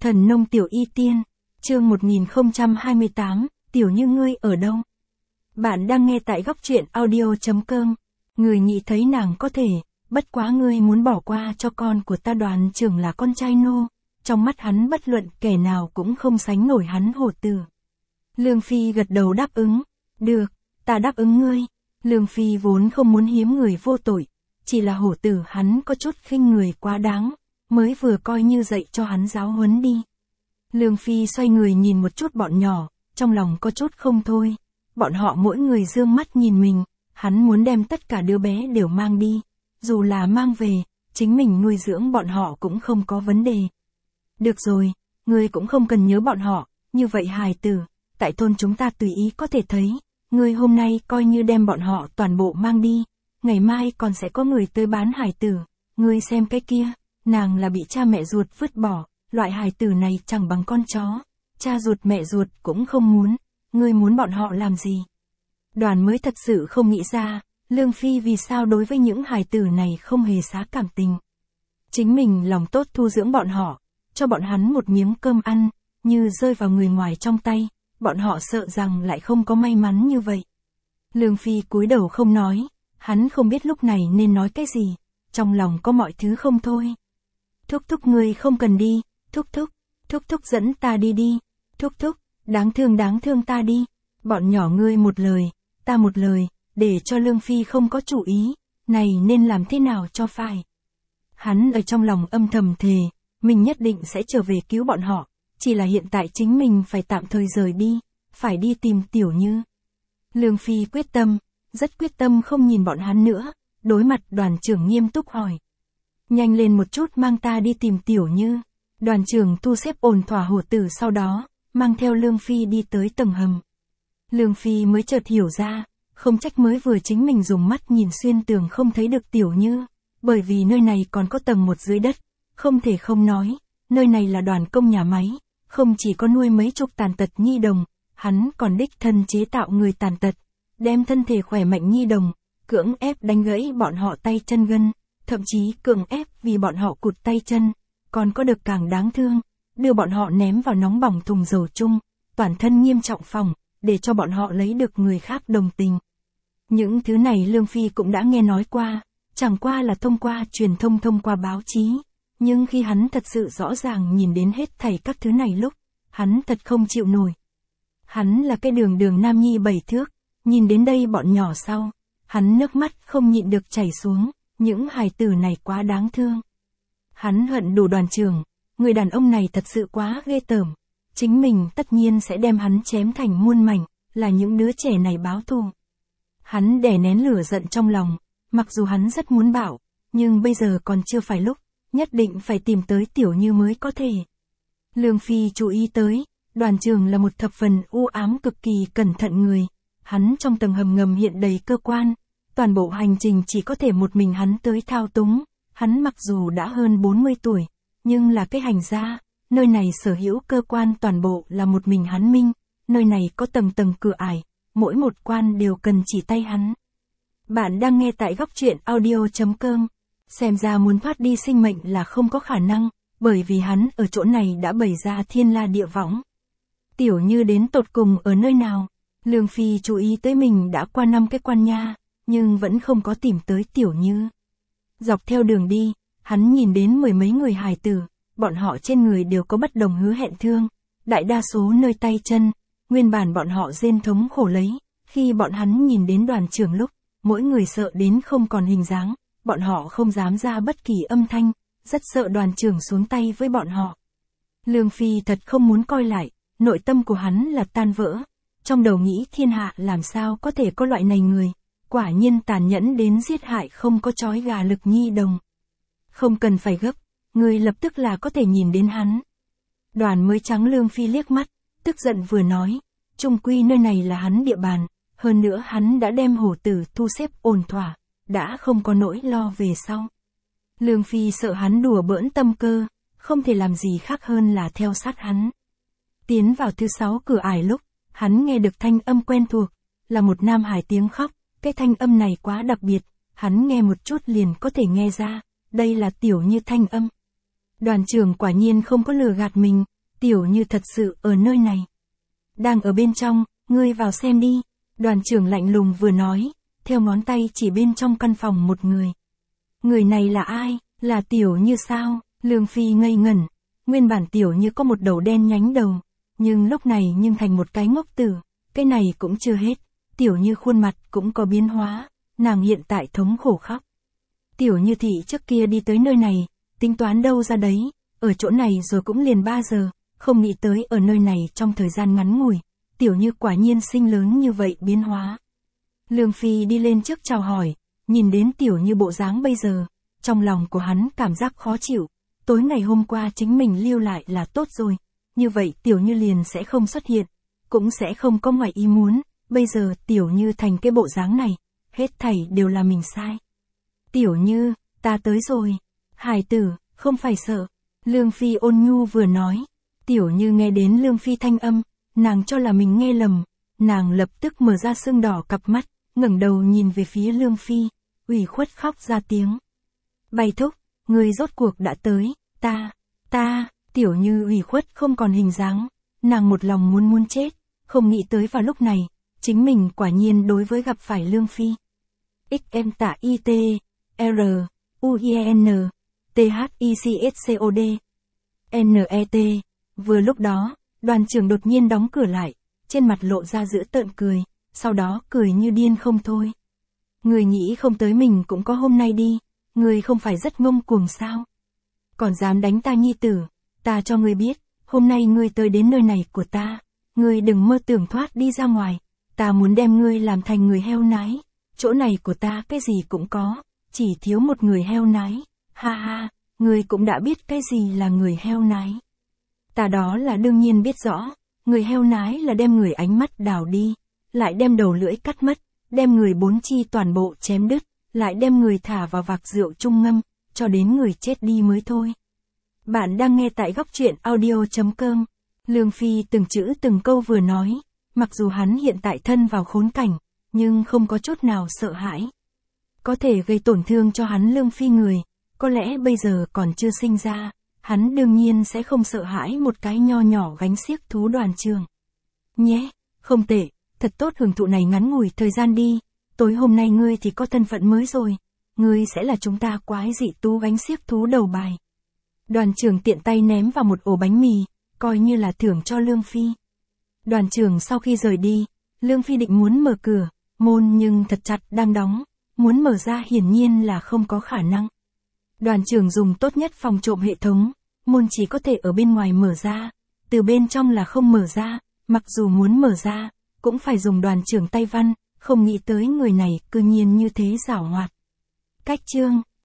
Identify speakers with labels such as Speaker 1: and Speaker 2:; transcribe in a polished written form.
Speaker 1: Thần nông tiểu y tiên, chương 1028, Tiểu Như ngươi ở đâu? Bạn đang nghe tại góc truyện audio.com. Người nghĩ thấy nàng có thể, bất quá ngươi muốn bỏ qua cho con của ta Đoàn trưởng là con trai nô, trong mắt hắn bất luận kẻ nào cũng không sánh nổi hắn Hổ Tử. Lương Phi gật đầu đáp ứng, được, ta đáp ứng ngươi. Lương Phi vốn không muốn hiếm người vô tội, chỉ là Hổ Tử hắn có chút khinh người quá đáng, mới vừa coi như dạy cho hắn giáo huấn đi. Lương Phi xoay người nhìn một chút bọn nhỏ, trong lòng có chút không thôi. Bọn họ mỗi người dương mắt nhìn mình, hắn muốn đem tất cả đứa bé đều mang đi. Dù là mang về, chính mình nuôi dưỡng bọn họ cũng không có vấn đề. Được rồi, ngươi cũng không cần nhớ bọn họ, như vậy hài tử, tại thôn chúng ta tùy ý có thể thấy. Ngươi hôm nay coi như đem bọn họ toàn bộ mang đi, ngày mai còn sẽ có người tới bán hài tử. Ngươi xem cái kia, nàng là bị cha mẹ ruột vứt bỏ, loại hài tử này chẳng bằng con chó. Cha ruột mẹ ruột cũng không muốn, ngươi muốn bọn họ làm gì? Đoàn mới thật sự không nghĩ ra, Lương Phi vì sao đối với những hài tử này không hề xá cảm tình. Chính mình lòng tốt thu dưỡng bọn họ, cho bọn hắn một miếng cơm ăn, như rơi vào người ngoài trong tay, bọn họ sợ rằng lại không có may mắn như vậy. Lương Phi cúi đầu không nói, hắn không biết lúc này nên nói cái gì, trong lòng có mọi thứ không thôi. Thúc thúc ngươi không cần đi, thúc thúc dẫn ta đi đi, thúc đáng thương ta đi, bọn nhỏ ngươi một lời, ta một lời, để cho Lương Phi không có chủ ý, này nên làm thế nào cho phải. Hắn ở trong lòng âm thầm thề, mình nhất định sẽ trở về cứu bọn họ, chỉ là hiện tại chính mình phải tạm thời rời đi, phải đi tìm Tiểu Như. Lương Phi quyết tâm, rất quyết tâm không nhìn bọn hắn nữa, đối mặt Đoàn trưởng nghiêm túc hỏi. Nhanh lên một chút mang ta đi tìm Tiểu Như. Đoàn trưởng thu xếp ổn thỏa Hổ Tử sau đó, mang theo Lương Phi đi tới tầng hầm. Lương Phi mới chợt hiểu ra, không trách mới vừa chính mình dùng mắt nhìn xuyên tường không thấy được Tiểu Như, bởi vì nơi này còn có tầng 1 dưới đất, không thể không nói, nơi này là đoàn công nhà máy, không chỉ có nuôi mấy chục tàn tật nhi đồng, hắn còn đích thân chế tạo người tàn tật, đem thân thể khỏe mạnh nhi đồng, cưỡng ép đánh gãy bọn họ tay chân gân, thậm chí cưỡng ép vì bọn họ cụt tay chân, còn có được càng đáng thương, đưa bọn họ ném vào nóng bỏng thùng dầu chung, toàn thân nghiêm trọng phỏng, để cho bọn họ lấy được người khác đồng tình. Những thứ này Lương Phi cũng đã nghe nói qua, chẳng qua là thông qua truyền thông qua báo chí, nhưng khi hắn thật sự rõ ràng nhìn đến hết thảy các thứ này lúc, hắn thật không chịu nổi. Hắn là cái đường nam nhi 7 thước, nhìn đến đây bọn nhỏ sau, hắn nước mắt không nhịn được chảy xuống, những hài tử này quá đáng thương. Hắn hận đủ Đoàn trưởng, người đàn ông này thật sự quá ghê tởm, chính mình tất nhiên sẽ đem hắn chém thành muôn mảnh, là những đứa trẻ này báo thù. Hắn đè nén lửa giận trong lòng, mặc dù hắn rất muốn bảo, nhưng bây giờ còn chưa phải lúc, nhất định phải tìm tới Tiểu Như mới có thể. Lương Phi chú ý tới, Đoàn trưởng là một thập phần u ám cực kỳ cẩn thận người, hắn trong tầng hầm ngầm hiện đầy cơ quan, toàn bộ hành trình chỉ có thể một mình hắn tới thao túng, hắn mặc dù đã hơn 40 tuổi, nhưng là cái hành gia, nơi này sở hữu cơ quan toàn bộ là một mình hắn minh, nơi này có tầng cửa ải, mỗi một quan đều cần chỉ tay hắn. Bạn đang nghe tại góc truyện audio.com, xem ra muốn thoát đi sinh mệnh là không có khả năng, bởi vì hắn ở chỗ này đã bày ra thiên la địa võng. Tiểu Như đến tột cùng ở nơi nào? Lương Phi chú ý tới mình đã qua 5 cái quan nha, nhưng vẫn không có tìm tới Tiểu Như. Dọc theo đường đi, hắn nhìn đến 10 mấy người hài tử, bọn họ trên người đều có bất đồng hứa hẹn thương, đại đa số nơi tay chân, nguyên bản bọn họ rên thống khổ lấy, khi bọn hắn nhìn đến Đoàn trưởng lúc, mỗi người sợ đến không còn hình dáng, bọn họ không dám ra bất kỳ âm thanh, rất sợ Đoàn trưởng xuống tay với bọn họ. Lương Phi thật không muốn coi lại, nội tâm của hắn là tan vỡ, trong đầu nghĩ thiên hạ làm sao có thể có loại này người, quả nhiên tàn nhẫn đến giết hại không có chói gà lực nhi đồng. Không cần phải gấp, người lập tức là có thể nhìn đến hắn. Đoàn mới trắng Lương Phi liếc mắt, tức giận vừa nói, chung quy nơi này là hắn địa bàn, hơn nữa hắn đã đem Hổ Tử thu xếp ổn thỏa, đã không có nỗi lo về sau. Lương Phi sợ hắn đùa bỡn tâm cơ, không thể làm gì khác hơn là theo sát hắn. Tiến vào thứ 6 cửa ải lúc, hắn nghe được thanh âm quen thuộc, là một nam hài tiếng khóc, cái thanh âm này quá đặc biệt, hắn nghe một chút liền có thể nghe ra, đây là Tiểu Như thanh âm. Đoàn trưởng quả nhiên không có lừa gạt mình, Tiểu Như thật sự ở nơi này. Đang ở bên trong, ngươi vào xem đi. Đoàn trưởng lạnh lùng vừa nói, theo ngón tay chỉ bên trong căn phòng một người. Người này là ai? Là Tiểu Như sao? Lương Phi ngây ngẩn. Nguyên bản Tiểu Như có một đầu đen nhánh đầu, nhưng lúc này nhưng thành một cái ngốc tử. Cái này cũng chưa hết. Tiểu Như khuôn mặt cũng có biến hóa, nàng hiện tại thống khổ khóc. Tiểu Như thị trước kia đi tới nơi này, tính toán đâu ra đấy, ở chỗ này rồi cũng liền 3 giờ, không nghĩ tới ở nơi này trong thời gian ngắn ngủi, Tiểu Như quả nhiên sinh lớn như vậy biến hóa. Lương Phi đi lên trước chào hỏi, nhìn đến Tiểu Như bộ dáng bây giờ, trong lòng của hắn cảm giác khó chịu, tối ngày hôm qua chính mình lưu lại là tốt rồi, như vậy Tiểu Như liền sẽ không xuất hiện, cũng sẽ không có ngoài ý muốn, bây giờ Tiểu Như thành cái bộ dáng này, hết thảy đều là mình sai. Tiểu Như, ta tới rồi. Hải tử, không phải sợ. Lương Phi ôn nhu vừa nói. Tiểu Như nghe đến Lương Phi thanh âm, nàng cho là mình nghe lầm, nàng lập tức mở ra sưng đỏ cặp mắt, ngẩng đầu nhìn về phía Lương Phi, ủy khuất khóc ra tiếng. Bày thúc, người rốt cuộc đã tới, ta, Tiểu Như ủy khuất không còn hình dáng, nàng một lòng muốn chết, không nghĩ tới vào lúc này, chính mình quả nhiên đối với gặp phải Lương Phi. XM tạ IT, R, UIN, THICSCOD, NET. Vừa lúc đó, đoàn trưởng đột nhiên đóng cửa lại, trên mặt lộ ra dữ tợn cười, sau đó cười như điên không thôi. Người nghĩ không tới mình cũng có hôm nay đi, người không phải rất ngông cuồng sao? Còn dám đánh ta nhi tử, ta cho ngươi biết, hôm nay ngươi tới đến nơi này của ta, ngươi đừng mơ tưởng thoát đi ra ngoài, ta muốn đem ngươi làm thành người heo nái, chỗ này của ta cái gì cũng có, chỉ thiếu một người heo nái, ha ha, ngươi cũng đã biết cái gì là người heo nái. Ta đó là đương nhiên biết rõ, người heo nái là đem người ánh mắt đào đi, lại đem đầu lưỡi cắt mất, đem người bốn chi toàn bộ chém đứt, lại đem người thả vào vạc rượu trung ngâm, cho đến người chết đi mới thôi. Bạn đang nghe tại góc truyện audio.com. Lương Phi từng chữ từng câu vừa nói, mặc dù hắn hiện tại thân vào khốn cảnh, nhưng không có chút nào sợ hãi. Có thể gây tổn thương cho hắn Lương Phi người, có lẽ bây giờ còn chưa sinh ra, hắn đương nhiên sẽ không sợ hãi một cái nho nhỏ gánh xiếc thú đoàn trường. Nhé, không tệ, thật tốt hưởng thụ này ngắn ngủi thời gian đi, tối hôm nay ngươi thì có thân phận mới rồi, ngươi sẽ là chúng ta quái dị tú gánh xiếc thú đầu bài. Đoàn trưởng tiện tay ném vào một ổ bánh mì, coi như là thưởng cho Lương Phi. Đoàn trưởng sau khi rời đi, Lương Phi định muốn mở cửa, môn nhưng thật chặt đang đóng, muốn mở ra hiển nhiên là không có khả năng. Đoàn trưởng dùng tốt nhất phòng trộm hệ thống, môn chỉ có thể ở bên ngoài mở ra, từ bên trong là không mở ra, mặc dù muốn mở ra, cũng phải dùng đoàn trưởng tay văn, không nghĩ tới người này cư nhiên như thế giảo hoạt. Cách chương